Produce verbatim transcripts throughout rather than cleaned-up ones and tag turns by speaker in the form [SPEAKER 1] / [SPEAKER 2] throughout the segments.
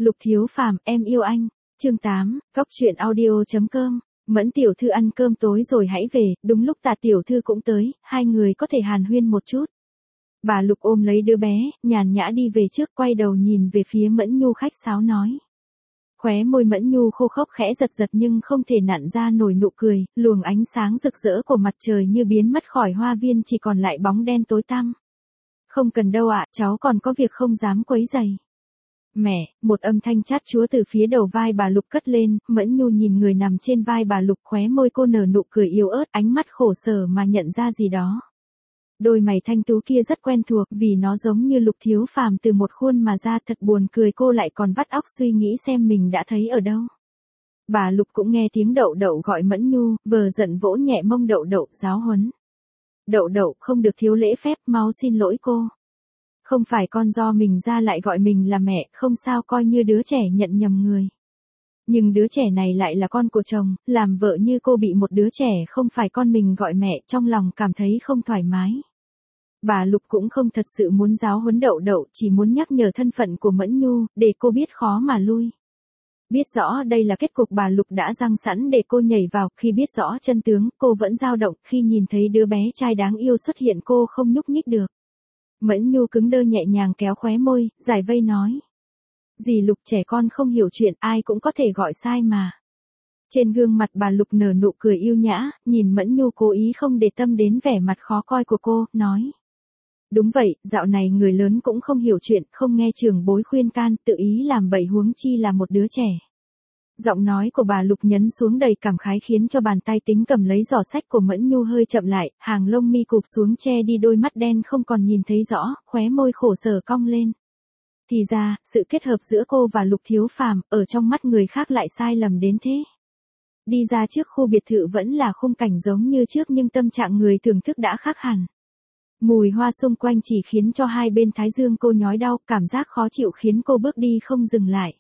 [SPEAKER 1] Lục Thiếu Phàm, em yêu anh. Chương tám, Góc truyện audio chấm com. Mẫn tiểu thư ăn cơm tối rồi hãy về, đúng lúc Tạ tiểu thư cũng tới, hai người có thể hàn huyên một chút. Bà Lục ôm lấy đứa bé, nhàn nhã đi về trước, quay đầu nhìn về phía Mẫn Nhu khách sáo nói. Khóe môi Mẫn Nhu khô khốc khẽ giật giật nhưng không thể nặn ra nổi nụ cười, luồng ánh sáng rực rỡ của mặt trời như biến mất khỏi hoa viên, chỉ còn lại bóng đen tối tăm. Không cần đâu ạ, cháu còn có việc không dám quấy rầy. Mẹ, một âm thanh chát chúa từ phía đầu vai bà Lục cất lên, Mẫn Nhu nhìn người nằm trên vai bà Lục, khóe môi cô nở nụ cười yếu ớt, ánh mắt khổ sở mà nhận ra gì đó. Đôi mày thanh tú kia rất quen thuộc, vì nó giống như Lục Thiếu Phàm từ một khuôn mà ra, thật buồn cười, cô lại còn vắt óc suy nghĩ xem mình đã thấy ở đâu. Bà Lục cũng nghe tiếng Đậu Đậu gọi Mẫn Nhu, vờ giận vỗ nhẹ mông Đậu Đậu, giáo huấn. Đậu Đậu, không được thiếu lễ phép, mau xin lỗi cô. Không phải con do mình ra lại gọi mình là mẹ, không sao, coi như đứa trẻ nhận nhầm người. Nhưng đứa trẻ này lại là con của chồng, làm vợ như cô bị một đứa trẻ không phải con mình gọi mẹ, trong lòng cảm thấy không thoải mái. Bà Lục cũng không thật sự muốn giáo huấn Đậu Đậu, chỉ muốn nhắc nhở thân phận của Mẫn Nhu, để cô biết khó mà lui. Biết rõ đây là kết cục, bà Lục đã giăng sẵn để cô nhảy vào, khi biết rõ chân tướng, cô vẫn dao động, khi nhìn thấy đứa bé trai đáng yêu xuất hiện cô không nhúc nhích được. Mẫn Nhu cứng đơ nhẹ nhàng kéo khóe môi, giải vây nói. Dì Lục trẻ con không hiểu chuyện, ai cũng có thể gọi sai mà. Trên gương mặt bà Lục nở nụ cười yêu nhã, nhìn Mẫn Nhu cố ý không để tâm đến vẻ mặt khó coi của cô, nói. Đúng vậy, dạo này người lớn cũng không hiểu chuyện, không nghe trưởng bối khuyên can, tự ý làm bậy, huống chi là một đứa trẻ. Giọng nói của bà Lục nhấn xuống đầy cảm khái khiến cho bàn tay tính cầm lấy giỏ sách của Mẫn Nhu hơi chậm lại, hàng lông mi cụp xuống che đi đôi mắt đen không còn nhìn thấy rõ, khóe môi khổ sở cong lên. Thì ra, sự kết hợp giữa cô và Lục Thiếu Phàm, ở trong mắt người khác lại sai lầm đến thế. Đi ra trước khu biệt thự vẫn là khung cảnh giống như trước nhưng tâm trạng người thưởng thức đã khác hẳn. Mùi hoa xung quanh chỉ khiến cho hai bên thái dương cô nhói đau, cảm giác khó chịu khiến cô bước đi không dừng lại.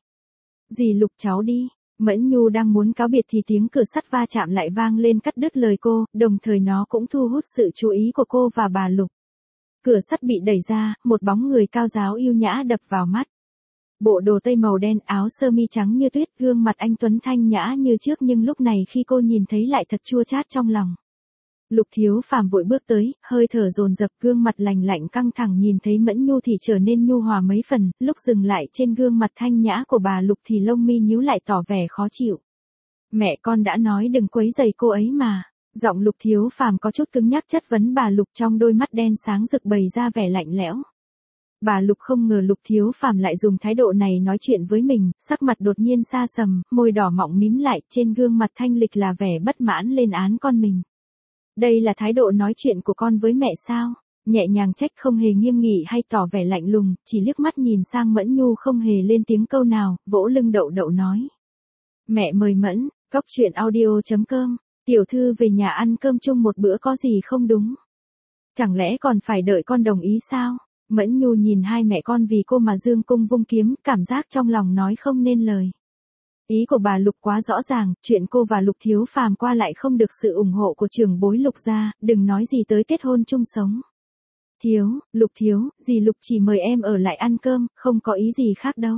[SPEAKER 1] Dì Lục cháu đi. Mẫn Nhu đang muốn cáo biệt thì tiếng cửa sắt va chạm lại vang lên cắt đứt lời cô, đồng thời nó cũng thu hút sự chú ý của cô và bà Lục. Cửa sắt bị đẩy ra, một bóng người cao ráo yêu nhã đập vào mắt. Bộ đồ tây màu đen, áo sơ mi trắng như tuyết, gương mặt anh tuấn thanh nhã như trước nhưng lúc này khi cô nhìn thấy lại thật chua chát trong lòng. Lục Thiếu Phàm vội bước tới, hơi thở dồn dập, gương mặt lành lạnh căng thẳng, nhìn thấy Mẫn Nhu thì trở nên nhu hòa mấy phần, lúc dừng lại trên gương mặt thanh nhã của bà Lục thì lông mi nhíu lại tỏ vẻ khó chịu. Mẹ con đã nói đừng quấy rầy cô ấy mà. Giọng Lục Thiếu Phàm có chút cứng nhắc chất vấn bà Lục, trong đôi mắt đen sáng rực bày ra vẻ lạnh lẽo. Bà Lục không ngờ Lục Thiếu Phàm lại dùng thái độ này nói chuyện với mình, sắc mặt đột nhiên xa sầm, môi đỏ mọng mím lại, trên gương mặt thanh lịch là vẻ bất mãn lên án con mình. Đây là thái độ nói chuyện của con với mẹ sao? Nhẹ nhàng trách, không hề nghiêm nghị hay tỏ vẻ lạnh lùng, chỉ liếc mắt nhìn sang Mẫn Nhu không hề lên tiếng câu nào, vỗ lưng Đậu Đậu nói. Mẹ mời Mẫn, Góc truyện audio chấm com, tiểu thư về nhà ăn cơm chung một bữa có gì không đúng? Chẳng lẽ còn phải đợi con đồng ý sao? Mẫn Nhu nhìn hai mẹ con vì cô mà dương cung vung kiếm, cảm giác trong lòng nói không nên lời. Ý của bà Lục quá rõ ràng, chuyện cô và Lục Thiếu Phàm qua lại không được sự ủng hộ của trưởng bối Lục gia, đừng nói gì tới kết hôn chung sống. Thiếu, Lục thiếu, dì Lục chỉ mời em ở lại ăn cơm, không có ý gì khác đâu.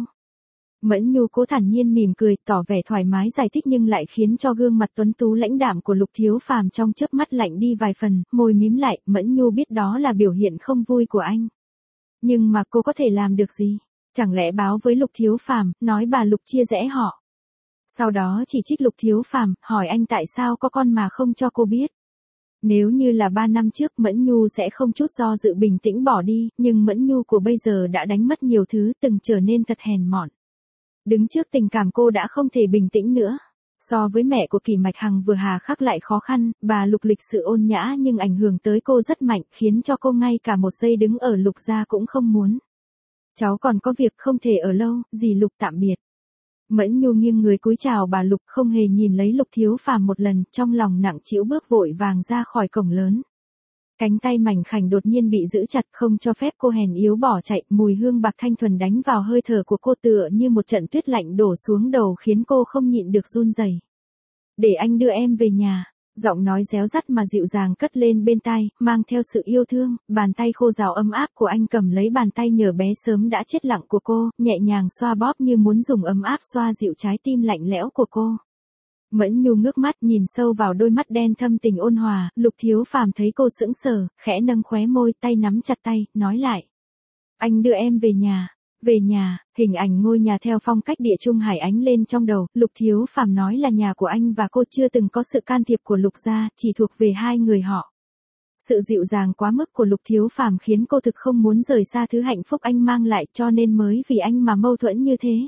[SPEAKER 1] Mẫn Nhu cố thản nhiên mỉm cười, tỏ vẻ thoải mái giải thích nhưng lại khiến cho gương mặt tuấn tú lãnh đạm của Lục Thiếu Phàm trong chớp mắt lạnh đi vài phần, môi mím lại, Mẫn Nhu biết đó là biểu hiện không vui của anh. Nhưng mà cô có thể làm được gì? Chẳng lẽ báo với Lục Thiếu Phàm, nói bà Lục chia rẽ họ? Sau đó chỉ trích Lục Thiếu Phàm, hỏi anh tại sao có con mà không cho cô biết. Nếu như là ba năm trước Mẫn Nhu sẽ không chút do dự bình tĩnh bỏ đi, nhưng Mẫn Nhu của bây giờ đã đánh mất nhiều thứ, từng trở nên thật hèn mọn. Đứng trước tình cảm cô đã không thể bình tĩnh nữa. So với mẹ của Kỷ Mạch Hằng vừa hà khắc lại khó khăn, bà Lục lịch sự ôn nhã nhưng ảnh hưởng tới cô rất mạnh, khiến cho cô ngay cả một giây đứng ở Lục gia cũng không muốn. Cháu còn có việc không thể ở lâu, dì Lục tạm biệt. Mẫn Nhu nghiêng người cúi chào bà Lục, không hề nhìn lấy Lục Thiếu Phàm một lần, trong lòng nặng trĩu bước vội vàng ra khỏi cổng lớn. Cánh tay mảnh khảnh đột nhiên bị giữ chặt, không cho phép cô hèn yếu bỏ chạy, mùi hương bạc thanh thuần đánh vào hơi thở của cô tựa như một trận tuyết lạnh đổ xuống đầu khiến cô không nhịn được run rẩy. Để anh đưa em về nhà. Giọng nói réo rắt mà dịu dàng cất lên bên tai, mang theo sự yêu thương, bàn tay khô ráo ấm áp của anh cầm lấy bàn tay nhỏ bé sớm đã chết lặng của cô, nhẹ nhàng xoa bóp như muốn dùng ấm áp xoa dịu trái tim lạnh lẽo của cô. Mẫn Nhu ngước mắt nhìn sâu vào đôi mắt đen thâm tình ôn hòa, Lục Thiếu Phàm thấy cô sững sờ, khẽ nâng khóe môi, tay nắm chặt tay, nói lại. Anh đưa em về nhà. Về nhà, hình ảnh ngôi nhà theo phong cách địa trung hải ánh lên trong đầu, Lục Thiếu Phàm nói là nhà của anh và cô chưa từng có sự can thiệp của Lục gia, chỉ thuộc về hai người họ. Sự dịu dàng quá mức của Lục Thiếu Phàm khiến cô thực không muốn rời xa thứ hạnh phúc anh mang lại, cho nên mới vì anh mà mâu thuẫn như thế.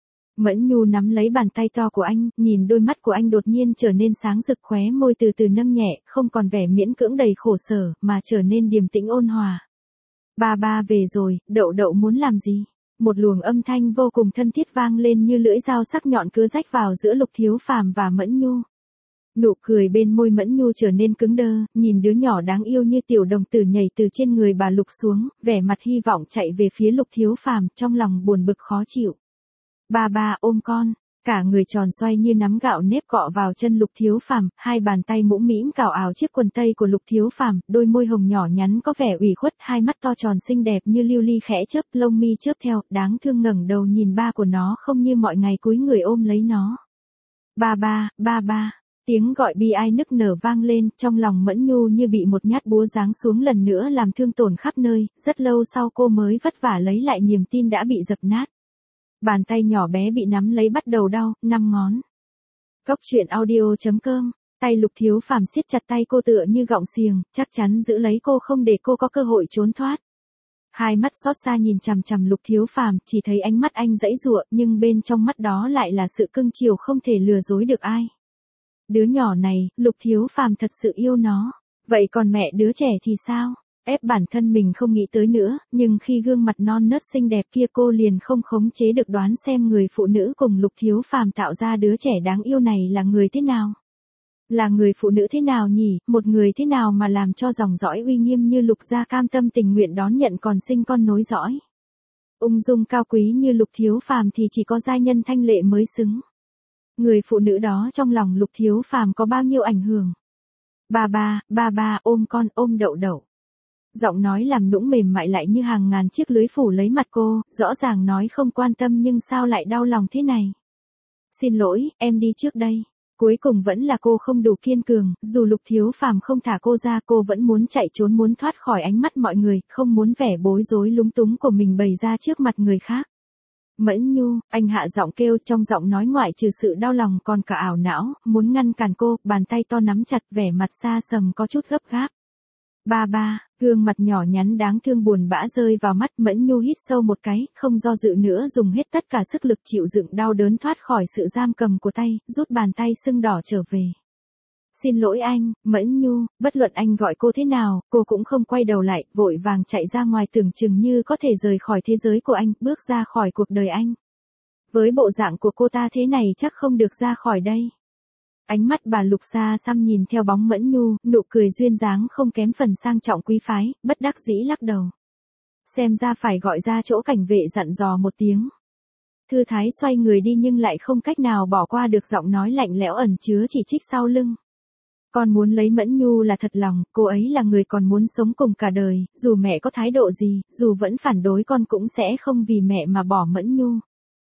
[SPEAKER 1] Mẫn Nhu nắm lấy bàn tay to của anh, nhìn đôi mắt của anh đột nhiên trở nên sáng rực, khóe môi từ từ nâng nhẹ, không còn vẻ miễn cưỡng đầy khổ sở, mà trở nên điềm tĩnh ôn hòa. Ba ba về rồi, Đậu Đậu muốn làm gì? Một luồng âm thanh vô cùng thân thiết vang lên như lưỡi dao sắc nhọn cứ rách vào giữa Lục Thiếu Phàm và Mẫn Nhu. Nụ cười bên môi Mẫn Nhu trở nên cứng đơ, nhìn đứa nhỏ đáng yêu như tiểu đồng tử nhảy từ trên người bà Lục xuống, vẻ mặt hy vọng chạy về phía Lục Thiếu Phàm, trong lòng buồn bực khó chịu. Ba ba ôm con, cả người tròn xoay như nắm gạo nếp cọ vào chân Lục Thiếu Phàm, hai bàn tay mũm mĩm cào ảo chiếc quần tây của Lục Thiếu Phàm, đôi môi hồng nhỏ nhắn có vẻ ủy khuất, hai mắt to tròn xinh đẹp như lưu ly khẽ chớp, lông mi chớp theo, đáng thương ngẩng đầu nhìn ba của nó không như mọi ngày cúi người ôm lấy nó. Ba ba, ba ba. Tiếng gọi bi ai nức nở vang lên, trong lòng Mẫn Nhu như bị một nhát búa giáng xuống lần nữa làm thương tổn khắp nơi, rất lâu sau cô mới vất vả lấy lại niềm tin đã bị dập nát. Bàn tay nhỏ bé bị nắm lấy bắt đầu đau, năm ngón. Cốc truyện audio chấm com, tay Lục Thiếu Phàm siết chặt tay cô tựa như gọng xiềng, chắc chắn giữ lấy cô không để cô có cơ hội trốn thoát. Hai mắt xót xa nhìn chằm chằm Lục Thiếu Phàm, chỉ thấy ánh mắt anh giãy giụa, nhưng bên trong mắt đó lại là sự cưng chiều không thể lừa dối được ai. Đứa nhỏ này, Lục Thiếu Phàm thật sự yêu nó. Vậy còn mẹ đứa trẻ thì sao? Ép bản thân mình không nghĩ tới nữa, nhưng khi gương mặt non nớt xinh đẹp kia cô liền không khống chế được đoán xem người phụ nữ cùng Lục Thiếu Phàm tạo ra đứa trẻ đáng yêu này là người thế nào. Là người phụ nữ thế nào nhỉ, một người thế nào mà làm cho dòng dõi uy nghiêm như Lục gia cam tâm tình nguyện đón nhận còn sinh con nối dõi. Ung dung cao quý như Lục Thiếu Phàm thì chỉ có giai nhân thanh lệ mới xứng. Người phụ nữ đó trong lòng Lục Thiếu Phàm có bao nhiêu ảnh hưởng. Ba ba, ba ba ôm con, ôm Đậu Đậu. Giọng nói làm nũng mềm mại lại như hàng ngàn chiếc lưới phủ lấy mặt cô, rõ ràng nói không quan tâm nhưng sao lại đau lòng thế này. Xin lỗi, em đi trước đây. Cuối cùng vẫn là cô không đủ kiên cường, dù Lục Thiếu Phàm không thả cô ra cô vẫn muốn chạy trốn, muốn thoát khỏi ánh mắt mọi người, không muốn vẻ bối rối lúng túng của mình bày ra trước mặt người khác. Mẫn Nhu, anh hạ giọng kêu, trong giọng nói ngoại trừ sự đau lòng còn cả ảo não, muốn ngăn cản cô, bàn tay to nắm chặt, vẻ mặt xa sầm có chút gấp gáp. Ba ba, gương mặt nhỏ nhắn đáng thương buồn bã rơi vào mắt. Mẫn Nhu hít sâu một cái, không do dự nữa dùng hết tất cả sức lực chịu đựng đau đớn thoát khỏi sự giam cầm của tay, rút bàn tay sưng đỏ trở về. Xin lỗi anh, Mẫn Nhu, bất luận anh gọi cô thế nào, cô cũng không quay đầu lại, vội vàng chạy ra ngoài tưởng chừng như có thể rời khỏi thế giới của anh, bước ra khỏi cuộc đời anh. Với bộ dạng của cô ta thế này chắc không được ra khỏi đây. Ánh mắt bà Lục xa xăm nhìn theo bóng Mẫn Nhu, nụ cười duyên dáng không kém phần sang trọng quý phái, bất đắc dĩ lắc đầu. Xem ra phải gọi ra chỗ cảnh vệ dặn dò một tiếng. Thư thái xoay người đi nhưng lại không cách nào bỏ qua được giọng nói lạnh lẽo ẩn chứa chỉ trích sau lưng. Con muốn lấy Mẫn Nhu là thật lòng, cô ấy là người còn muốn sống cùng cả đời, dù mẹ có thái độ gì, dù vẫn phản đối con cũng sẽ không vì mẹ mà bỏ Mẫn Nhu.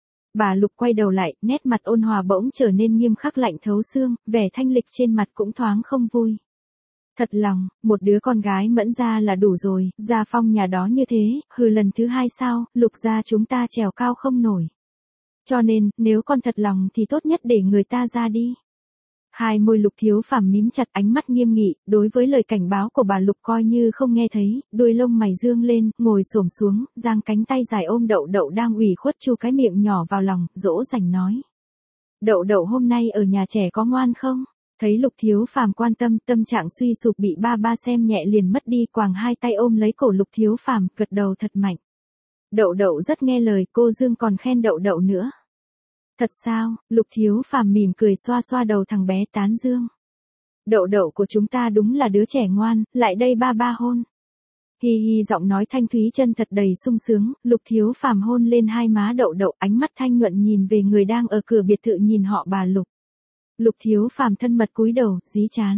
[SPEAKER 1] Bà Lục quay đầu lại, nét mặt ôn hòa bỗng trở nên nghiêm khắc lạnh thấu xương, vẻ thanh lịch trên mặt cũng thoáng không vui. Thật lòng, một đứa con gái Mẫn gia là đủ rồi, gia phong nhà đó như thế, hừ lần thứ hai sao, Lục gia chúng ta trèo cao không nổi. Cho nên, nếu con thật lòng thì tốt nhất để người ta ra đi. Hai môi Lục Thiếu Phàm mím chặt, ánh mắt nghiêm nghị, đối với lời cảnh báo của bà Lục coi như không nghe thấy, đuôi lông mày dương lên, ngồi xổm xuống, giang cánh tay dài ôm Đậu Đậu đang ủy khuất chu cái miệng nhỏ vào lòng, dỗ dành nói. Đậu Đậu hôm nay ở nhà trẻ có ngoan không? Thấy Lục Thiếu Phàm quan tâm, tâm trạng suy sụp bị ba ba xem nhẹ liền mất đi, quàng hai tay ôm lấy cổ Lục Thiếu Phàm, gật đầu thật mạnh. Đậu Đậu rất nghe lời, cô Dương còn khen Đậu Đậu nữa. Thật sao? Lục Thiếu Phàm mỉm cười xoa xoa đầu thằng bé tán dương. Đậu Đậu của chúng ta đúng là đứa trẻ ngoan, lại đây ba ba hôn. Hi hi giọng nói thanh thúy chân thật đầy sung sướng, Lục Thiếu Phàm hôn lên hai má Đậu Đậu, ánh mắt thanh nhuận nhìn về người đang ở cửa biệt thự nhìn họ bà Lục. Lục Thiếu Phàm thân mật cúi đầu, dí chán.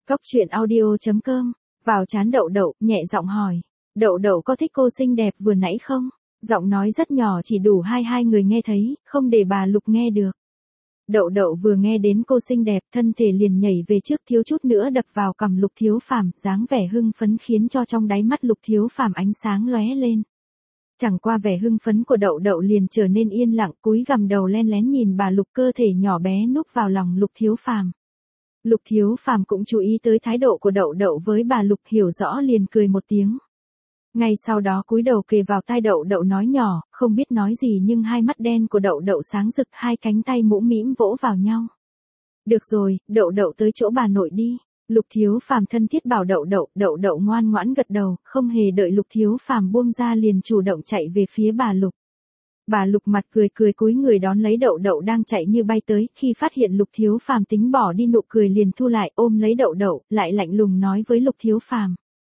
[SPEAKER 1] Cóc truyện audio chấm com, vào trán Đậu Đậu, nhẹ giọng hỏi. Đậu Đậu có thích cô xinh đẹp vừa nãy không? Giọng nói rất nhỏ chỉ đủ hai hai người nghe thấy, không để bà Lục nghe được. Đậu Đậu vừa nghe đến cô xinh đẹp, thân thể liền nhảy về trước thiếu chút nữa đập vào cằm Lục Thiếu Phàm, dáng vẻ hưng phấn khiến cho trong đáy mắt Lục Thiếu Phàm ánh sáng lóe lên. Chẳng qua vẻ hưng phấn của Đậu Đậu liền trở nên yên lặng, cúi gằm đầu len lén nhìn bà Lục, cơ thể nhỏ bé núp vào lòng Lục Thiếu Phàm. Lục Thiếu Phàm cũng chú ý tới thái độ của Đậu Đậu với bà Lục, hiểu rõ liền cười một tiếng. Ngay sau đó cúi đầu kề vào tai Đậu Đậu nói nhỏ, không biết nói gì nhưng hai mắt đen của Đậu Đậu sáng rực, hai cánh tay mũm mĩm vỗ vào nhau. Được rồi, Đậu Đậu tới chỗ bà nội đi. Lục Thiếu Phàm thân thiết bảo Đậu Đậu, Đậu Đậu ngoan ngoãn gật đầu, không hề đợi Lục Thiếu Phàm buông ra liền chủ động chạy về phía bà Lục. Bà Lục mặt cười cười cúi người đón lấy Đậu Đậu đang chạy như bay tới, khi phát hiện Lục Thiếu Phàm tính bỏ đi nụ cười liền thu lại, ôm lấy Đậu Đậu, lại lạnh lùng nói với Lục Thiếu Phàm.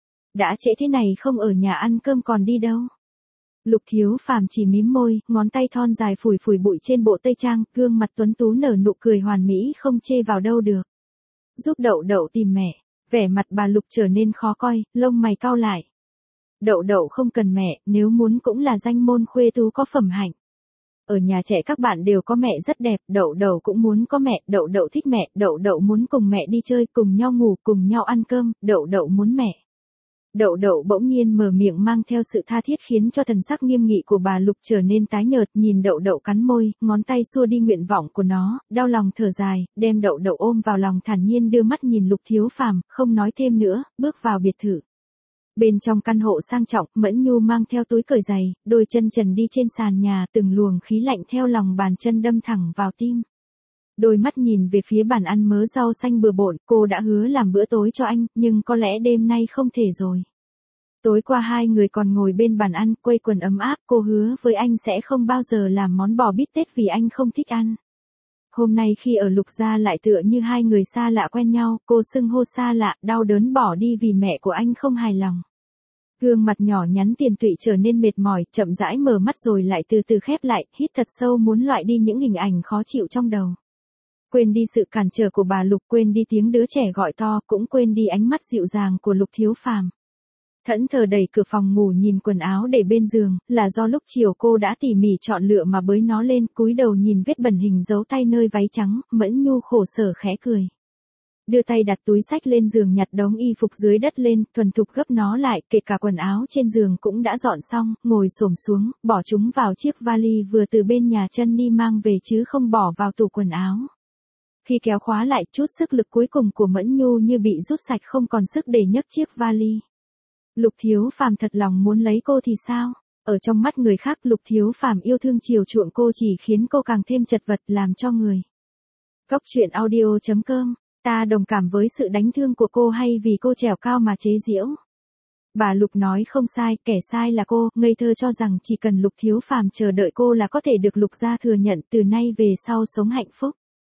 [SPEAKER 1] Đã trễ thế này không ở nhà ăn cơm còn đi đâu? Lục Thiếu Phàm chỉ mím môi, ngón tay thon dài phủi phủi bụi trên bộ tây trang, gương mặt tuấn tú nở nụ cười hoàn mỹ không chê vào đâu được. Giúp Đậu Đậu tìm mẹ. Vẻ mặt bà Lục trở nên khó coi, lông mày cau lại. Đậu Đậu không cần mẹ, nếu muốn cũng là danh môn khuê tú có phẩm hạnh. Ở nhà trẻ các bạn đều có mẹ rất đẹp, Đậu Đậu cũng muốn có mẹ, Đậu Đậu thích mẹ, Đậu Đậu muốn cùng mẹ đi chơi, cùng nhau ngủ, cùng nhau ăn cơm, Đậu Đậu muốn mẹ. Đậu Đậu bỗng nhiên mở miệng mang theo sự tha thiết khiến cho thần sắc nghiêm nghị của bà Lục trở nên tái nhợt, nhìn Đậu Đậu cắn môi, ngón tay xua đi nguyện vọng của nó, đau lòng thở dài, đem Đậu Đậu ôm vào lòng thản nhiên đưa mắt nhìn Lục Thiếu Phàm, không nói thêm nữa, bước vào biệt thự. Bên trong căn hộ sang trọng, Mẫn Nhu mang theo túi cởi giày, đôi chân trần đi trên sàn nhà, từng luồng khí lạnh theo lòng bàn chân đâm thẳng vào tim. Đôi mắt nhìn về phía bàn ăn mớ rau xanh bừa bộn, cô đã hứa làm bữa tối cho anh, nhưng có lẽ đêm nay không thể rồi. Tối qua hai người còn ngồi bên bàn ăn, quây quần ấm áp, cô hứa với anh sẽ không bao giờ làm món bò bít tết vì anh không thích ăn. Hôm nay khi ở Lục gia lại tựa như hai người xa lạ quen nhau, cô xưng hô xa lạ, đau đớn bỏ đi vì mẹ của anh không hài lòng. Gương mặt nhỏ nhắn Tiền Tụy trở nên mệt mỏi, chậm rãi mở mắt rồi lại từ từ khép lại, hít thật sâu muốn loại đi những hình ảnh khó chịu trong đầu. Quên đi sự cản trở của bà Lục, quên đi tiếng đứa trẻ gọi to, cũng quên đi ánh mắt dịu dàng của Lục Thiếu Phàm. Thẫn thờ đẩy cửa phòng ngủ nhìn quần áo để bên giường, là do lúc chiều cô đã tỉ mỉ chọn lựa mà bới nó lên, cúi đầu nhìn vết bẩn hình dấu tay nơi váy trắng, Mẫn Nhu khổ sở khẽ cười. Đưa tay đặt túi sách lên giường, nhặt đống y phục dưới đất lên, thuần thục gấp nó lại, kể cả quần áo trên giường cũng đã dọn xong, ngồi xổm xuống, bỏ chúng vào chiếc vali vừa từ bên nhà chân ni mang về chứ không bỏ vào tủ quần áo. Khi kéo khóa lại, chút sức lực cuối cùng của Mẫn Nhu như bị rút sạch, không còn sức để nhấc chiếc vali. Lục Thiếu Phàm thật lòng muốn lấy cô thì sao? Ở trong mắt người khác, Lục Thiếu Phàm yêu thương chiều chuộng cô chỉ khiến cô càng thêm chật vật, làm cho người. Cóc truyện audio chấm com, ta đồng cảm với sự đánh thương của cô hay vì cô trèo cao mà chế giễu? Bà Lục nói không sai, kẻ sai là cô, ngây thơ cho rằng chỉ cần Lục Thiếu Phàm chờ đợi cô là có thể được Lục gia thừa nhận, từ nay về sau sống hạnh phúc.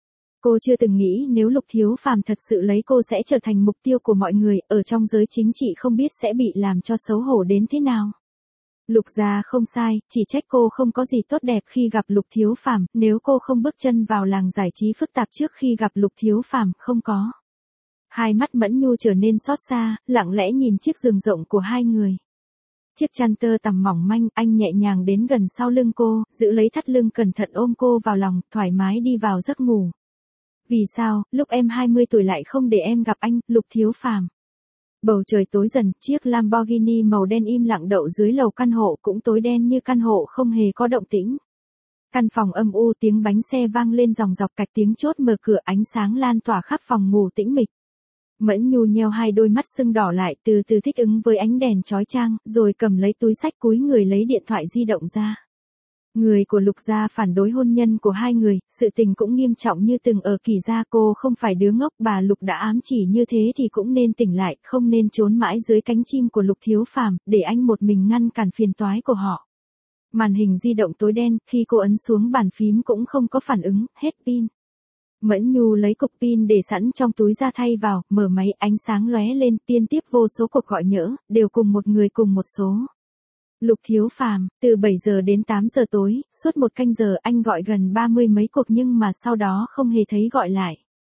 [SPEAKER 1] Cô chưa từng nghĩ nếu Lục Thiếu Phàm thật sự lấy cô sẽ trở thành mục tiêu của mọi người, ở trong giới chính trị không biết sẽ bị làm cho xấu hổ đến thế nào. Lục gia không sai, chỉ trách cô không có gì tốt đẹp khi gặp Lục Thiếu Phàm, nếu cô không bước chân vào làng giải trí phức tạp trước khi gặp Lục Thiếu Phàm, không có. Hai mắt Mẫn Nhu trở nên xót xa, lặng lẽ nhìn chiếc giường rộng của hai người. Chiếc chăn tơ tằm mỏng manh, anh nhẹ nhàng đến gần sau lưng cô, giữ lấy thắt lưng cẩn thận ôm cô vào lòng, thoải mái đi vào giấc ngủ. Vì sao, lúc em hai mươi tuổi lại không để em gặp anh, Lục Thiếu Phàm? Bầu trời tối dần, chiếc Lamborghini màu đen im lặng đậu dưới lầu căn hộ, cũng tối đen như căn hộ không hề có động tĩnh. Căn phòng âm u, tiếng bánh xe vang lên ròng rọc, cạch tiếng chốt mở cửa, ánh sáng lan tỏa khắp phòng ngủ tĩnh mịch. Mẫn Nhu nheo hai đôi mắt sưng đỏ lại, từ từ thích ứng với ánh đèn chói chang, rồi cầm lấy túi xách cúi người lấy điện thoại di động ra. Người của Lục gia phản đối hôn nhân của hai người, sự tình cũng nghiêm trọng như từng ở Kỳ gia, cô không phải đứa ngốc, bà Lục đã ám chỉ như thế thì cũng nên tỉnh lại, không nên trốn mãi dưới cánh chim của Lục Thiếu Phàm, để anh một mình ngăn cản phiền toái của họ. Màn hình di động tối đen, khi cô ấn xuống bàn phím cũng không có phản ứng, hết pin. Mẫn Nhu lấy cục pin để sẵn trong túi ra thay vào, mở máy, ánh sáng lóe lên, liên tiếp vô số cuộc gọi nhỡ, đều cùng một người cùng một số. Lục Thiếu Phàm, từ bảy giờ đến tám giờ tối, suốt một canh giờ anh gọi gần ba mươi mấy cuộc nhưng mà sau đó không hề thấy gọi lại.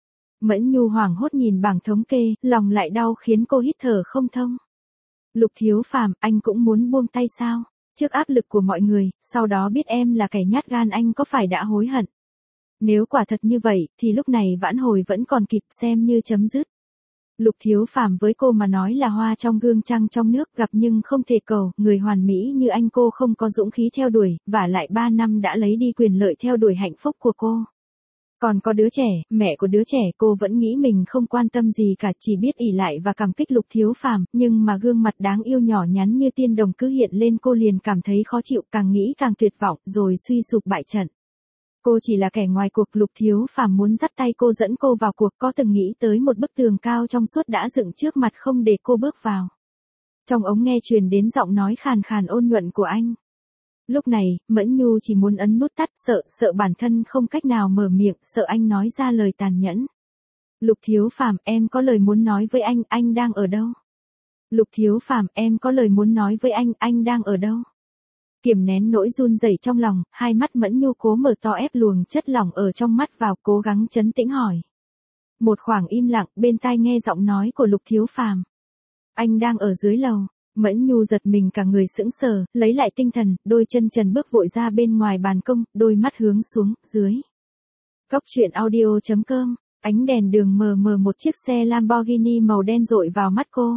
[SPEAKER 1] Mẫn Nhu hoảng hốt nhìn bảng thống kê, lòng lại đau khiến cô hít thở không thông. Lục Thiếu Phàm, anh cũng muốn buông tay sao? Trước áp lực của mọi người, sau đó biết em là kẻ nhát gan, anh có phải đã hối hận? Nếu quả thật như vậy, thì lúc này vãn hồi vẫn còn kịp, xem như chấm dứt. Lục Thiếu Phàm với cô mà nói là hoa trong gương trăng trong nước, gặp nhưng không thể cầu, người hoàn mỹ như anh cô không có dũng khí theo đuổi, và lại ba năm đã lấy đi quyền lợi theo đuổi hạnh phúc của cô. Còn có đứa trẻ, mẹ của đứa trẻ, cô vẫn nghĩ mình không quan tâm gì cả, chỉ biết ỷ lại và cảm kích Lục Thiếu Phàm, nhưng mà gương mặt đáng yêu nhỏ nhắn như tiên đồng cứ hiện lên, cô liền cảm thấy khó chịu, càng nghĩ càng tuyệt vọng, rồi suy sụp bại trận. Cô chỉ là kẻ ngoài cuộc, Lục Thiếu Phàm muốn dắt tay cô dẫn cô vào cuộc, có từng nghĩ tới một bức tường cao trong suốt đã dựng trước mặt không để cô bước vào. Trong ống nghe truyền đến giọng nói khàn khàn ôn nhuận của anh. Lúc này, Mẫn Nhu chỉ muốn ấn nút tắt, sợ, sợ bản thân không cách nào mở miệng, sợ anh nói ra lời tàn nhẫn. Lục Thiếu Phàm, em có lời muốn nói với anh, anh đang ở đâu? Lục Thiếu Phàm, em có lời muốn nói với anh, anh đang ở đâu? Kiềm nén nỗi run rẩy trong lòng, hai mắt Mẫn Nhu cố mở to ép luồng chất lỏng ở trong mắt vào, cố gắng trấn tĩnh hỏi. Một khoảng im lặng, bên tai nghe giọng nói của Lục Thiếu Phàm. Anh đang ở dưới lầu. Mẫn Nhu giật mình cả người sững sờ, lấy lại tinh thần, đôi chân trần bước vội ra bên ngoài ban công, đôi mắt hướng xuống, dưới. Cóc truyện audio chấm com, ánh đèn đường mờ mờ, một chiếc xe Lamborghini màu đen dội vào mắt cô.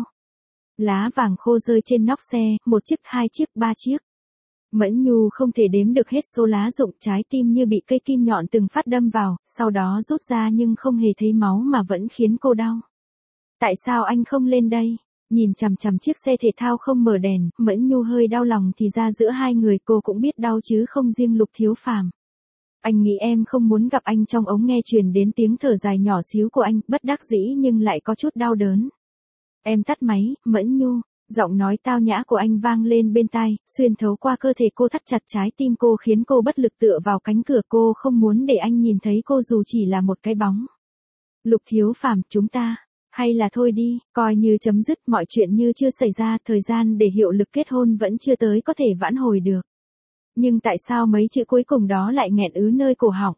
[SPEAKER 1] Lá vàng khô rơi trên nóc xe, một chiếc, hai chiếc, ba chiếc. Mẫn Nhu không thể đếm được hết số lá rụng, trái tim như bị cây kim nhọn từng phát đâm vào, sau đó rút ra nhưng không hề thấy máu mà vẫn khiến cô đau. Tại sao anh không lên đây? Nhìn chằm chằm chiếc xe thể thao không mở đèn, Mẫn Nhu hơi đau lòng, thì ra giữa hai người cô cũng biết đau chứ không riêng Lục Thiếu Phàm. Anh nghĩ em không muốn gặp anh. Trong ống nghe truyền đến tiếng thở dài nhỏ xíu của anh, bất đắc dĩ nhưng lại có chút đau đớn. Em tắt máy, Mẫn Nhu. Giọng nói tao nhã của anh vang lên bên tai, xuyên thấu qua cơ thể cô, thắt chặt trái tim cô, khiến cô bất lực tựa vào cánh cửa. Cô không muốn để anh nhìn thấy cô dù chỉ là một cái bóng. Lục Thiếu Phàm, chúng ta, hay là thôi đi, coi như chấm dứt, mọi chuyện như chưa xảy ra, thời gian để hiệu lực kết hôn vẫn chưa tới, có thể vãn hồi được. Nhưng tại sao mấy chữ cuối cùng đó lại nghẹn ứ nơi cổ họng?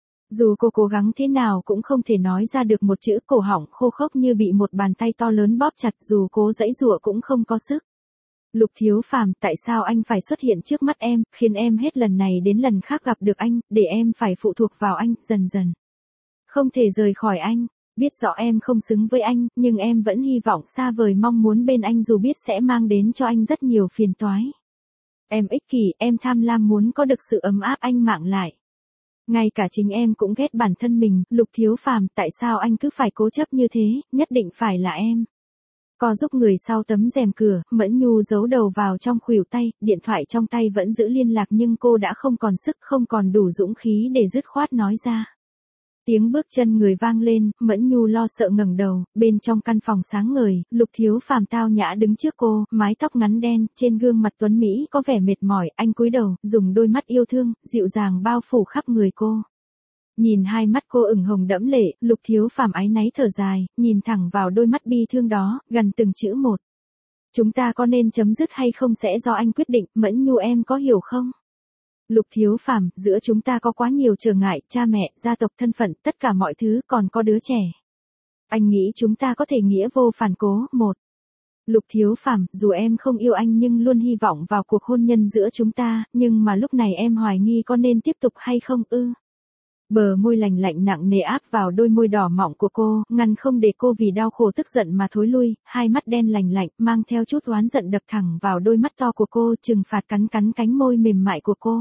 [SPEAKER 1] Dù cô cố gắng thế nào cũng không thể nói ra được một chữ, cổ họng khô khốc như bị một bàn tay to lớn bóp chặt, dù cố giãy giụa cũng không có sức. Lục Thiếu Phàm, tại sao anh phải xuất hiện trước mắt em, khiến em hết lần này đến lần khác gặp được anh, để em phải phụ thuộc vào anh, dần dần không thể rời khỏi anh. Biết rõ em không xứng với anh, nhưng em vẫn hy vọng xa vời, mong muốn bên anh dù biết sẽ mang đến cho anh rất nhiều phiền toái. Em ích kỷ, em tham lam muốn có được sự ấm áp anh mạn lại. Ngay cả chính em cũng ghét bản thân mình. Lục Thiếu Phàm, tại sao anh cứ phải cố chấp như thế, nhất định phải là em. Co giúp người sau tấm rèm cửa, Mẫn Nhu giấu đầu vào trong khuỷu tay, điện thoại trong tay vẫn giữ liên lạc nhưng cô đã không còn sức, không còn đủ dũng khí để dứt khoát nói ra. Tiếng bước chân người vang lên, Mẫn Nhu lo sợ ngẩng đầu, bên trong căn phòng sáng ngời, Lục Thiếu Phàm tao nhã đứng trước cô, mái tóc ngắn đen, trên gương mặt tuấn Mỹ có vẻ mệt mỏi, anh cúi đầu, dùng đôi mắt yêu thương, dịu dàng bao phủ khắp người cô. Nhìn hai mắt cô ửng hồng đẫm lệ, Lục Thiếu Phàm áy náy thở dài, nhìn thẳng vào đôi mắt bi thương đó, gần từng chữ một. Chúng ta có nên chấm dứt hay không sẽ do anh quyết định, Mẫn Nhu, em có hiểu không? Lục Thiếu Phàm, giữa chúng ta có quá nhiều trở ngại, cha mẹ, gia tộc, thân phận, tất cả mọi thứ, còn có đứa trẻ. Anh nghĩ chúng ta có thể nghĩa vô phản cố. Một. Lục Thiếu Phàm, dù em không yêu anh nhưng luôn hy vọng vào cuộc hôn nhân giữa chúng ta, nhưng mà lúc này em hoài nghi có nên tiếp tục hay không ư? Bờ môi lành lạnh nặng nề áp vào đôi môi đỏ mọng của cô, ngăn không để cô vì đau khổ tức giận mà thối lui, hai mắt đen lành lạnh, mang theo chút oán giận đập thẳng vào đôi mắt to của cô, trừng phạt cắn cắn cánh môi mềm mại của cô.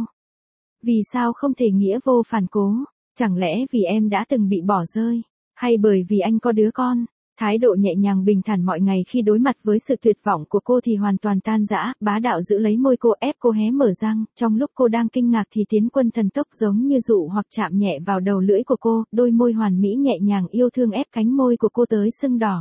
[SPEAKER 1] Vì sao không thể nghĩa vô phản cố? Chẳng lẽ vì em đã từng bị bỏ rơi? Hay bởi vì anh có đứa con? Thái độ nhẹ nhàng bình thản mọi ngày khi đối mặt với sự tuyệt vọng của cô thì hoàn toàn tan rã, bá đạo giữ lấy môi cô, ép cô hé mở răng, trong lúc cô đang kinh ngạc thì Tiến Quân thần tốc giống như dụ hoặc chạm nhẹ vào đầu lưỡi của cô, đôi môi hoàn mỹ nhẹ nhàng yêu thương ép cánh môi của cô tới sưng đỏ.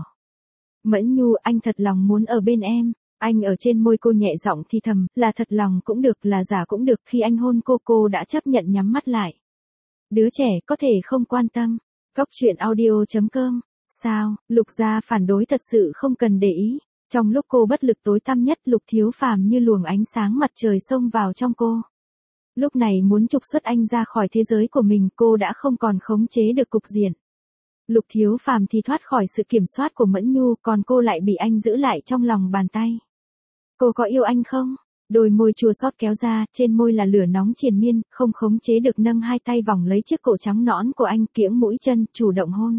[SPEAKER 1] Mẫn Nhu, anh thật lòng muốn ở bên em. Anh ở trên môi cô nhẹ giọng thì thầm, là thật lòng cũng được, là giả cũng được. Khi anh hôn cô, cô đã chấp nhận nhắm mắt lại. Đứa trẻ có thể không quan tâm. Cóc truyện audio chấm com. Sao, Lục gia phản đối thật sự không cần để ý. Trong lúc cô bất lực tối tăm nhất, Lục Thiếu Phàm như luồng ánh sáng mặt trời xông vào trong cô. Lúc này muốn trục xuất anh ra khỏi thế giới của mình, cô đã không còn khống chế được cục diện. Lục Thiếu Phàm thì thoát khỏi sự kiểm soát của Mẫn Nhu, còn cô lại bị anh giữ lại trong lòng bàn tay. Cô có yêu anh không? Đôi môi chua xót kéo ra, trên môi là lửa nóng triền miên, không khống chế được nâng hai tay vòng lấy chiếc cổ trắng nõn của anh, kiễng mũi chân, chủ động hôn.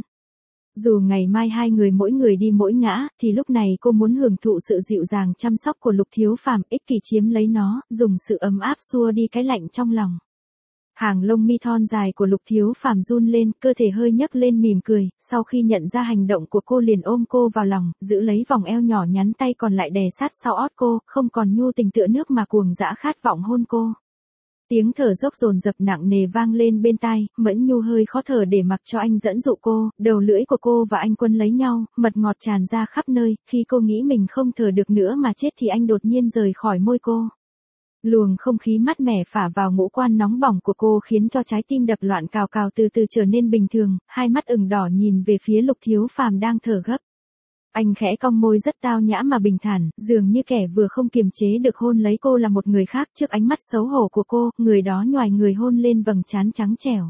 [SPEAKER 1] Dù ngày mai hai người mỗi người đi mỗi ngã, thì lúc này cô muốn hưởng thụ sự dịu dàng chăm sóc của Lục Thiếu Phàm, ích kỷ chiếm lấy nó, dùng sự ấm áp xua đi cái lạnh trong lòng. Hàng lông mi thon dài của Lục Thiếu Phàm run lên, cơ thể hơi nhấc lên mỉm cười, sau khi nhận ra hành động của cô liền ôm cô vào lòng, giữ lấy vòng eo nhỏ nhắn, tay còn lại đè sát sau ót cô, không còn nhu tình tựa nước mà cuồng dã khát vọng hôn cô. Tiếng thở dốc dồn dập nặng nề vang lên bên tai, Mẫn Nhu hơi khó thở để mặc cho anh dẫn dụ cô, đầu lưỡi của cô và anh quấn lấy nhau, mật ngọt tràn ra khắp nơi, khi cô nghĩ mình không thở được nữa mà chết thì anh đột nhiên rời khỏi môi cô. Luồng không khí mát mẻ phả vào ngũ quan nóng bỏng của cô khiến cho trái tim đập loạn cào cào từ từ trở nên bình thường, hai mắt ửng đỏ nhìn về phía Lục Thiếu Phàm đang thở gấp. Anh khẽ cong môi rất tao nhã mà bình thản, dường như kẻ vừa không kiềm chế được hôn lấy cô là một người khác. Trước ánh mắt xấu hổ của cô, người đó nhoài người hôn lên vầng trán trắng trẻo.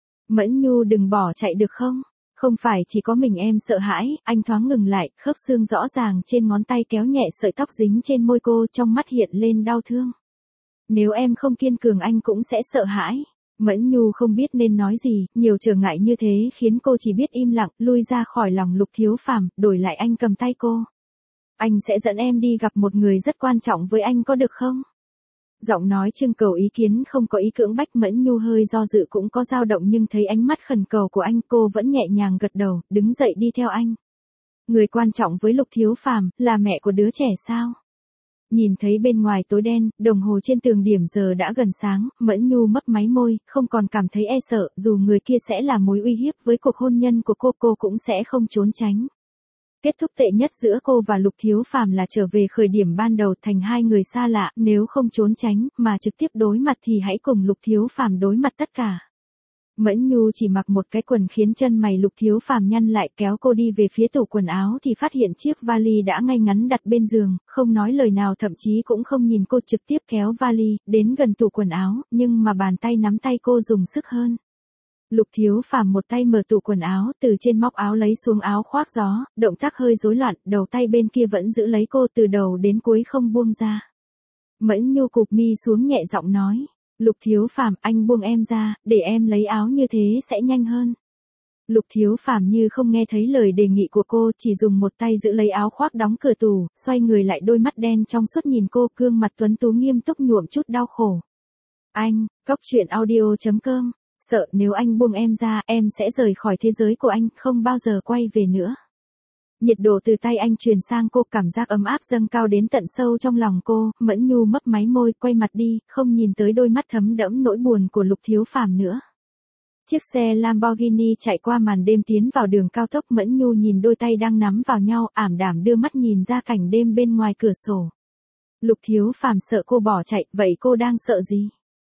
[SPEAKER 1] Mẫn Nhu, đừng bỏ chạy được không? Không phải chỉ có mình em sợ hãi. Anh thoáng ngừng lại, khớp xương rõ ràng trên ngón tay kéo nhẹ sợi tóc dính trên môi cô, trong mắt hiện lên đau thương. Nếu em không kiên cường anh cũng sẽ sợ hãi. Mẫn Nhu không biết nên nói gì, nhiều trở ngại như thế khiến cô chỉ biết im lặng, lui ra khỏi lòng Lục Thiếu Phàm, đổi lại anh cầm tay cô. Anh sẽ dẫn em đi gặp một người rất quan trọng với anh, có được không? Giọng nói trưng cầu ý kiến, không có ý cưỡng bách. Mẫn Nhu hơi do dự cũng có dao động, nhưng thấy ánh mắt khẩn cầu của anh, cô vẫn nhẹ nhàng gật đầu, đứng dậy đi theo anh. Người quan trọng với Lục Thiếu Phàm, là mẹ của đứa trẻ sao? Nhìn thấy bên ngoài tối đen, đồng hồ trên tường điểm giờ đã gần sáng, Mẫn Nhu mấp máy môi, không còn cảm thấy e sợ, dù người kia sẽ là mối uy hiếp với cuộc hôn nhân của cô, cô cũng sẽ không trốn tránh. Kết thúc tệ nhất giữa cô và Lục Thiếu Phàm là trở về khởi điểm ban đầu, thành hai người xa lạ, nếu không trốn tránh, mà trực tiếp đối mặt thì hãy cùng Lục Thiếu Phàm đối mặt tất cả. Mẫn Nhu chỉ mặc một cái quần khiến chân mày Lục Thiếu Phàm nhăn lại, kéo cô đi về phía tủ quần áo thì phát hiện chiếc vali đã ngay ngắn đặt bên giường, không nói lời nào, thậm chí cũng không nhìn cô, trực tiếp kéo vali đến gần tủ quần áo, nhưng mà bàn tay nắm tay cô dùng sức hơn. Lục Thiếu Phàm một tay mở tủ quần áo, từ trên móc áo lấy xuống áo khoác gió, động tác hơi rối loạn, đầu tay bên kia vẫn giữ lấy cô từ đầu đến cuối không buông ra. Mẫn Nhu cụp mi xuống nhẹ giọng nói. Lục Thiếu Phàm, anh buông em ra, để em lấy áo, như thế sẽ nhanh hơn. Lục Thiếu Phàm như không nghe thấy lời đề nghị của cô, chỉ dùng một tay giữ lấy áo khoác đóng cửa tủ, xoay người lại, đôi mắt đen trong suốt nhìn cô, gương mặt tuấn tú nghiêm túc nhuộm chút đau khổ. Anh, Cóc Truyện Audio chấm com, sợ nếu anh buông em ra, em sẽ rời khỏi thế giới của anh, không bao giờ quay về nữa. Nhiệt độ từ tay anh truyền sang cô, cảm giác ấm áp dâng cao đến tận sâu trong lòng cô. Mẫn Nhu mấp máy môi, quay mặt đi, không nhìn tới đôi mắt thấm đẫm nỗi buồn của Lục Thiếu Phàm nữa. Chiếc xe Lamborghini chạy qua màn đêm tiến vào đường cao tốc. Mẫn Nhu nhìn đôi tay đang nắm vào nhau, ảm đạm đưa mắt nhìn ra cảnh đêm bên ngoài cửa sổ. Lục Thiếu Phàm sợ cô bỏ chạy, vậy cô đang sợ gì?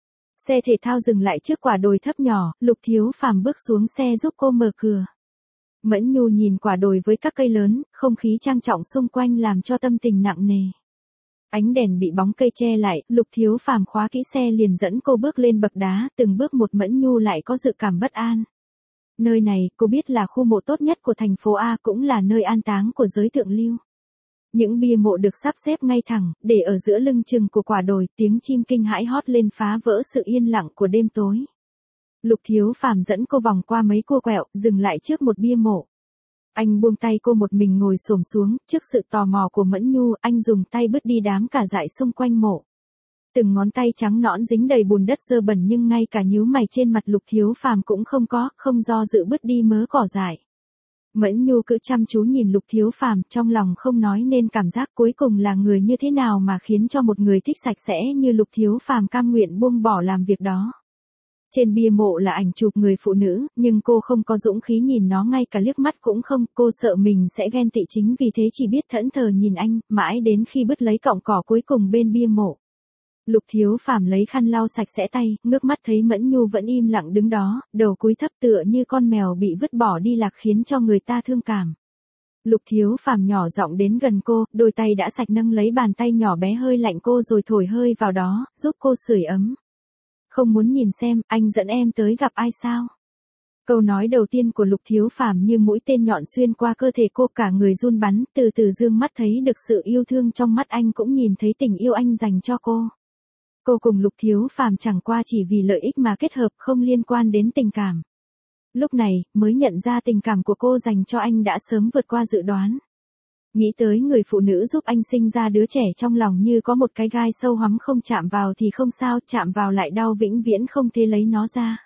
[SPEAKER 1] Xe thể thao dừng lại trước quả đồi thấp nhỏ, Lục Thiếu Phàm bước xuống xe giúp cô mở cửa. Mẫn Nhu nhìn quả đồi với các cây lớn, không khí trang trọng xung quanh làm cho tâm tình nặng nề. Ánh đèn bị bóng cây che lại, Lục Thiếu Phàm khóa kỹ xe liền dẫn cô bước lên bậc đá, từng bước một. Mẫn Nhu lại có dự cảm bất an. Nơi này, cô biết là khu mộ tốt nhất của thành phố A, cũng là nơi an táng của giới thượng lưu. Những bia mộ được sắp xếp ngay thẳng, để ở giữa lưng chừng của quả đồi, tiếng chim kinh hãi hót lên phá vỡ sự yên lặng của đêm tối. Lục Thiếu Phàm dẫn cô vòng qua mấy cua quẹo, dừng lại trước một bia mộ. Anh buông tay cô, một mình ngồi xổm xuống, trước sự tò mò của Mẫn Nhu, anh dùng tay bứt đi đám cỏ dại xung quanh mộ. Từng ngón tay trắng nõn dính đầy bùn đất dơ bẩn, nhưng ngay cả nhíu mày trên mặt Lục Thiếu Phàm cũng không có, không do dự bứt đi mớ cỏ dại. Mẫn Nhu cứ chăm chú nhìn Lục Thiếu Phàm, trong lòng không nói nên cảm giác cuối cùng là người như thế nào mà khiến cho một người thích sạch sẽ như Lục Thiếu Phàm cam nguyện buông bỏ làm việc đó. Trên bia mộ là ảnh chụp người phụ nữ, nhưng cô không có dũng khí nhìn nó, ngay cả liếc mắt cũng không, cô sợ mình sẽ ghen tị, chính vì thế chỉ biết thẫn thờ nhìn anh, mãi đến khi bứt lấy cọng cỏ cuối cùng bên bia mộ. Lục Thiếu Phàm lấy khăn lau sạch sẽ tay, ngước mắt thấy Mẫn Nhu vẫn im lặng đứng đó, đầu cúi thấp tựa như con mèo bị vứt bỏ đi lạc, khiến cho người ta thương cảm. Lục Thiếu Phàm nhỏ giọng đến gần cô, đôi tay đã sạch nâng lấy bàn tay nhỏ bé hơi lạnh cô rồi thổi hơi vào đó, giúp cô sưởi ấm. Không muốn nhìn xem, anh dẫn em tới gặp ai sao? Câu nói đầu tiên của Lục Thiếu Phàm như mũi tên nhọn xuyên qua cơ thể cô, cả người run bắn, từ từ dương mắt thấy được sự yêu thương trong mắt anh, cũng nhìn thấy tình yêu anh dành cho cô. Cô cùng Lục Thiếu Phàm chẳng qua chỉ vì lợi ích mà kết hợp, không liên quan đến tình cảm. Lúc này, mới nhận ra tình cảm của cô dành cho anh đã sớm vượt qua dự đoán. Nghĩ tới người phụ nữ giúp anh sinh ra đứa trẻ, trong lòng như có một cái gai sâu hoắm, không chạm vào thì không sao, chạm vào lại đau vĩnh viễn không thể lấy nó ra.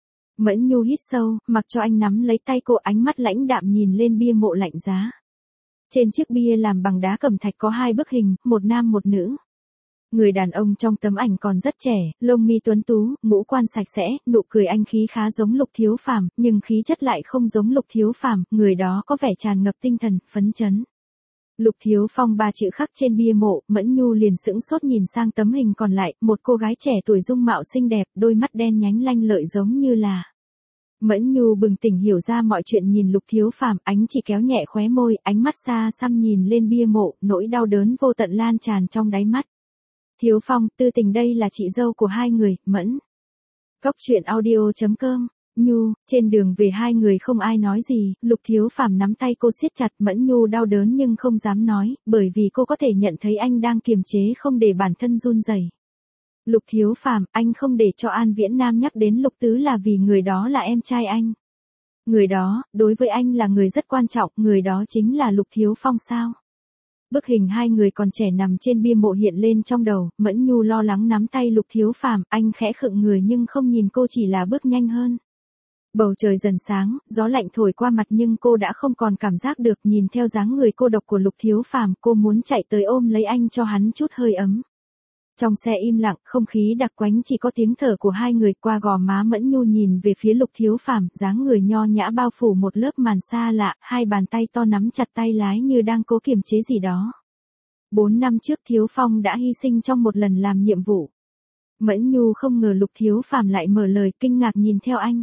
[SPEAKER 1] Mẫn Nhu hít sâu, mặc cho anh nắm lấy tay cô, ánh mắt lãnh đạm nhìn lên bia mộ lạnh giá. Trên chiếc bia làm bằng đá cẩm thạch có hai bức hình, một nam một nữ. Người đàn ông trong tấm ảnh còn rất trẻ, lông mi tuấn tú, ngũ quan sạch sẽ, nụ cười anh khí khá giống Lục Thiếu Phàm, nhưng khí chất lại không giống Lục Thiếu Phàm, người đó có vẻ tràn ngập tinh thần, phấn chấn. Lục Thiếu Phong ba chữ khắc trên bia mộ, Mẫn Nhu liền sững sốt nhìn sang tấm hình còn lại, một cô gái trẻ tuổi dung mạo xinh đẹp, đôi mắt đen nhánh lanh lợi giống như là. Mẫn Nhu bừng tỉnh hiểu ra mọi chuyện, nhìn Lục Thiếu Phàm, ánh chỉ kéo nhẹ khóe môi, ánh mắt xa xăm nhìn lên bia mộ, nỗi đau đớn vô tận lan tràn trong đáy mắt. Thiếu Phong, Tư Tình đây là chị dâu của hai người, Mẫn. Cóc truyện audio chấm com. Nhu, trên đường về hai người không ai nói gì, Lục Thiếu Phàm nắm tay cô siết chặt, Mẫn Nhu đau đớn nhưng không dám nói, bởi vì cô có thể nhận thấy anh đang kiềm chế không để bản thân run rẩy. Lục Thiếu Phàm, anh không để cho An Viễn Nam nhắc đến Lục Tứ là vì người đó là em trai anh. Người đó, đối với anh là người rất quan trọng, người đó chính là Lục Thiếu Phong sao? Bức hình hai người còn trẻ nằm trên bia mộ hiện lên trong đầu, Mẫn Nhu lo lắng nắm tay Lục Thiếu Phàm, anh khẽ khựng người nhưng không nhìn cô, chỉ là bước nhanh hơn. Bầu trời dần sáng, gió lạnh thổi qua mặt nhưng cô đã không còn cảm giác được, nhìn theo dáng người cô độc của Lục Thiếu Phàm, cô muốn chạy tới ôm lấy anh cho hắn chút hơi ấm. Trong xe im lặng, không khí đặc quánh, chỉ có tiếng thở của hai người. Qua gò má Mẫn Nhu nhìn về phía Lục Thiếu Phàm, dáng người nho nhã bao phủ một lớp màn xa lạ, hai bàn tay to nắm chặt tay lái như đang cố kiềm chế gì đó. Bốn năm trước Thiếu Phong đã hy sinh trong một lần làm nhiệm vụ. Mẫn Nhu không ngờ Lục Thiếu Phàm lại mở lời, kinh ngạc nhìn theo anh.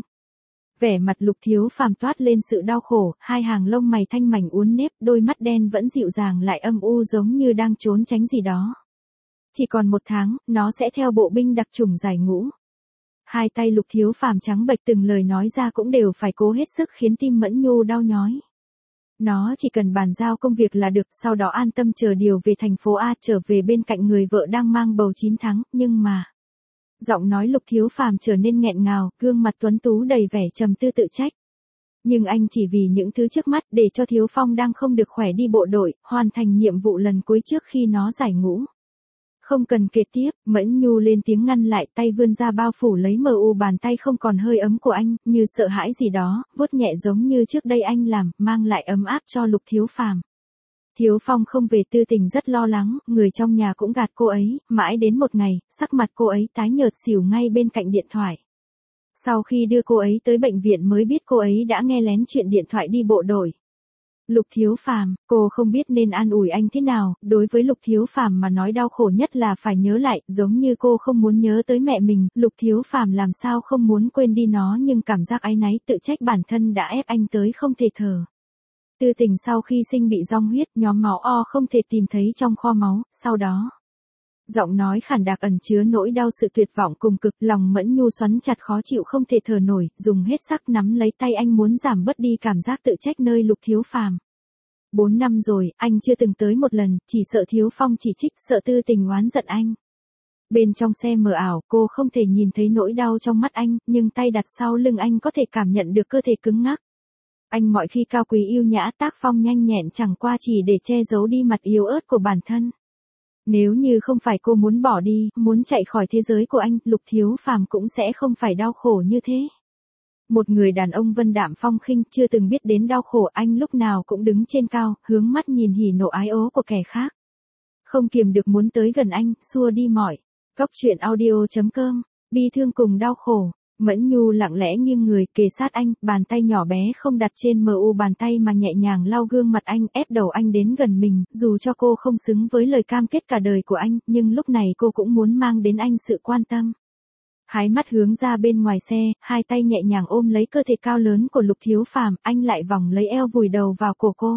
[SPEAKER 1] Vẻ mặt Lục Thiếu Phàm toát lên sự đau khổ, hai hàng lông mày thanh mảnh uốn nếp, đôi mắt đen vẫn dịu dàng lại âm u giống như đang trốn tránh gì đó. Chỉ còn một tháng, nó sẽ theo bộ binh đặc chủng giải ngũ. Hai tay Lục Thiếu Phàm trắng bệch, từng lời nói ra cũng đều phải cố hết sức khiến tim Mẫn Nhu đau nhói. Nó chỉ cần bàn giao công việc là được, sau đó an tâm chờ điều về thành phố A, trở về bên cạnh người vợ đang mang bầu chín tháng, nhưng mà. Giọng nói Lục Thiếu Phàm trở nên nghẹn ngào, gương mặt tuấn tú đầy vẻ trầm tư tự trách. Nhưng anh chỉ vì những thứ trước mắt, để cho Thiếu Phong đang không được khỏe đi bộ đội, hoàn thành nhiệm vụ lần cuối trước khi nó giải ngũ. Không cần kể tiếp, Mẫn Nhu lên tiếng ngăn lại, tay vươn ra bao phủ lấy mờ u bàn tay không còn hơi ấm của anh, như sợ hãi gì đó, vuốt nhẹ giống như trước đây anh làm, mang lại ấm áp cho Lục Thiếu Phàm. Thiếu Phong không về, Tư Tình rất lo lắng, người trong nhà cũng gạt cô ấy, mãi đến một ngày, sắc mặt cô ấy tái nhợt xỉu ngay bên cạnh điện thoại. Sau khi đưa cô ấy tới bệnh viện mới biết cô ấy đã nghe lén chuyện điện thoại đi bộ đội. Lục Thiếu Phàm, cô không biết nên an ủi anh thế nào, đối với Lục Thiếu Phàm mà nói đau khổ nhất là phải nhớ lại, giống như cô không muốn nhớ tới mẹ mình, Lục Thiếu Phàm làm sao không muốn quên đi nó, nhưng cảm giác áy náy tự trách bản thân đã ép anh tới không thể thở. Tư Tình sau khi sinh bị dong huyết, nhóm máu O không thể tìm thấy trong kho máu, sau đó. Giọng nói khản đặc ẩn chứa nỗi đau, sự tuyệt vọng cùng cực, lòng Mẫn Nhu xoắn chặt khó chịu không thể thở nổi, dùng hết sắc nắm lấy tay anh muốn giảm bớt đi cảm giác tự trách nơi Lục Thiếu Phàm. Bốn năm rồi, anh chưa từng tới một lần, chỉ sợ Thiếu Phong chỉ trích, sợ Tư Tình oán giận anh. Bên trong xe mờ ảo, cô không thể nhìn thấy nỗi đau trong mắt anh, nhưng tay đặt sau lưng anh có thể cảm nhận được cơ thể cứng ngắc. Anh mọi khi cao quý yêu nhã, tác phong nhanh nhẹn, chẳng qua chỉ để che giấu đi mặt yếu ớt của bản thân. Nếu như không phải cô muốn bỏ đi, muốn chạy khỏi thế giới của anh, Lục Thiếu Phàm cũng sẽ không phải đau khổ như thế. Một người đàn ông vân đạm phong khinh, chưa từng biết đến đau khổ, anh lúc nào cũng đứng trên cao, hướng mắt nhìn hỉ nộ ái ố của kẻ khác. Không kiềm được muốn tới gần anh, xua đi mọi. Cóc truyện audio chấm com, bi thương cùng đau khổ. Mẫn Nhu lặng lẽ nghiêng người kề sát anh, bàn tay nhỏ bé không đặt trên mờ u bàn tay mà nhẹ nhàng lau gương mặt anh, ép đầu anh đến gần mình, dù cho cô không xứng với lời cam kết cả đời của anh, nhưng lúc này cô cũng muốn mang đến anh sự quan tâm. Hái mắt hướng ra bên ngoài xe, hai tay nhẹ nhàng ôm lấy cơ thể cao lớn của Lục Thiếu Phàm, anh lại vòng lấy eo vùi đầu vào cổ cô.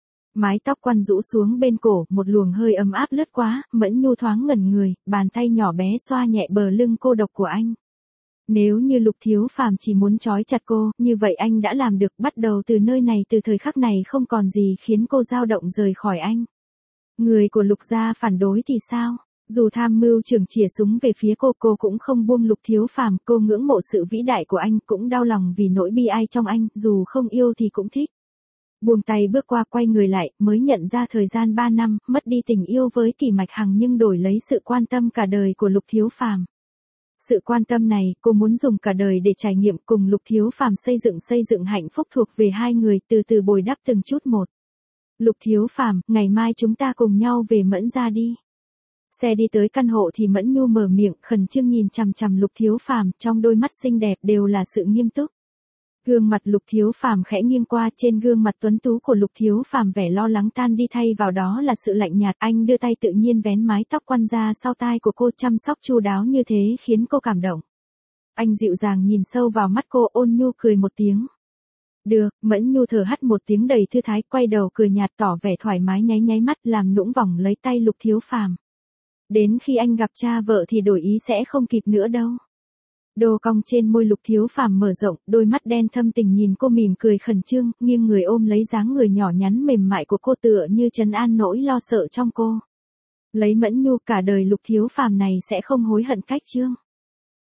[SPEAKER 1] Mái tóc quăn rũ xuống bên cổ, một luồng hơi ấm áp lướt qua, Mẫn Nhu thoáng ngẩn người, bàn tay nhỏ bé xoa nhẹ bờ lưng cô độc của anh. Nếu như Lục Thiếu Phàm chỉ muốn trói chặt cô, như vậy anh đã làm được, bắt đầu từ nơi này, từ thời khắc này không còn gì khiến cô dao động rời khỏi anh. Người của Lục gia phản đối thì sao? Dù tham mưu trưởng chỉa súng về phía cô, cô cũng không buông Lục Thiếu Phàm, cô ngưỡng mộ sự vĩ đại của anh, cũng đau lòng vì nỗi bi ai trong anh, dù không yêu thì cũng thích. Buông tay bước qua, quay người lại, mới nhận ra thời gian ba năm, mất đi tình yêu với Kỷ Mạch Hằng nhưng đổi lấy sự quan tâm cả đời của Lục Thiếu Phàm. Sự quan tâm này, cô muốn dùng cả đời để trải nghiệm, cùng Lục Thiếu Phàm xây dựng xây dựng hạnh phúc thuộc về hai người, từ từ bồi đắp từng chút một. Lục Thiếu Phàm, ngày mai chúng ta cùng nhau về Mẫn gia đi. Xe đi tới căn hộ thì Mẫn Nhu mở miệng, khẩn trương nhìn chằm chằm Lục Thiếu Phàm, trong đôi mắt xinh đẹp đều là sự nghiêm túc. Gương mặt Lục Thiếu Phàm khẽ nghiêng qua, trên gương mặt tuấn tú của Lục Thiếu Phàm vẻ lo lắng tan đi, thay vào đó là sự lạnh nhạt. Anh đưa tay tự nhiên vén mái tóc quăn ra sau tai của cô, chăm sóc chu đáo như thế khiến cô cảm động. Anh dịu dàng nhìn sâu vào mắt cô, ôn nhu cười một tiếng. Được, Mẫn Nhu thở hắt một tiếng đầy thư thái, quay đầu cười nhạt tỏ vẻ thoải mái, nháy nháy mắt làm nũng vòng lấy tay Lục Thiếu Phàm. Đến khi anh gặp cha vợ thì đổi ý sẽ không kịp nữa đâu. Đôi cong trên môi Lục Thiếu Phàm mở rộng, đôi mắt đen thâm tình nhìn cô mỉm cười khẩn trương, nghiêng người ôm lấy dáng người nhỏ nhắn mềm mại của cô, tựa như trấn an nỗi lo sợ trong cô. Lấy Mẫn Nhu, cả đời Lục Thiếu Phàm này sẽ không hối hận cách chương.